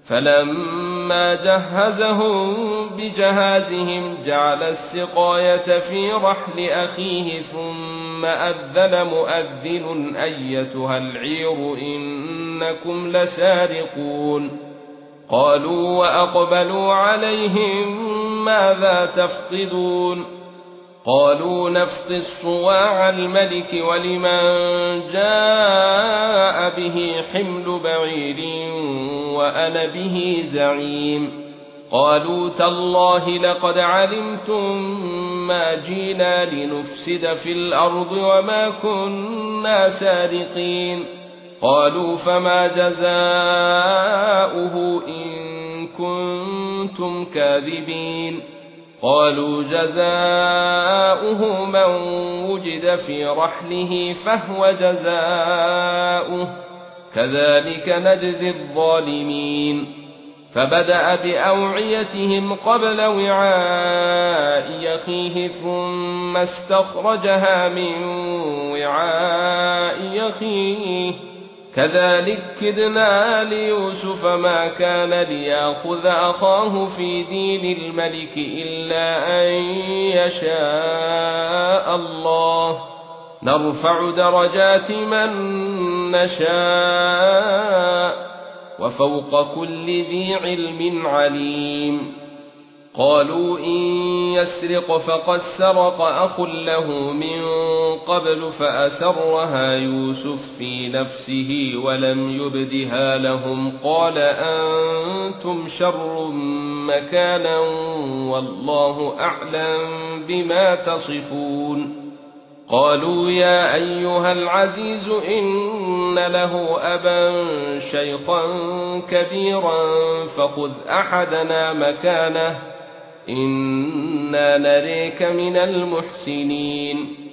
فلما جهزهم بجهازهم جعل السقاية في رحل أخيه ثم أذن مؤذن أيتها العير إنكم لسارقون قالوا وأقبلوا عليهم ماذا تفقدون قالوا نفقد صواع الملك ولمن جاء به حمل بعير وأنا به زعيم قالوا تالله لقد علمتم ما جئنا لنفسد في الأرض وما كنا سارقين قالوا فما جزاؤه إن كنتم كاذبين قالوا جزاؤه من وجد في رحله فهو جزاؤه كذلك نجزي الظالمين فبدأ بأوعيتهم قبل وعاء أخيه ثم استخرجها من وعاء أخيه كذلك كدنا ليوسف ما كان ليأخذ أخاه في دين الملك إلا أن يشاء الله نرفع درجات من نشاء وفوق كل ذي علم عليم قالوا إن يسرق فقد سرق أخ له من قبل فأسرها يوسف في نفسه ولم يبدها لهم قال أنتم شر مكانا والله أعلم بما تصفون قالوا يا أيها العزيز إن له أبا شيخا كبيرا فخذ أحدنا مكانه إنا نريك من المحسنين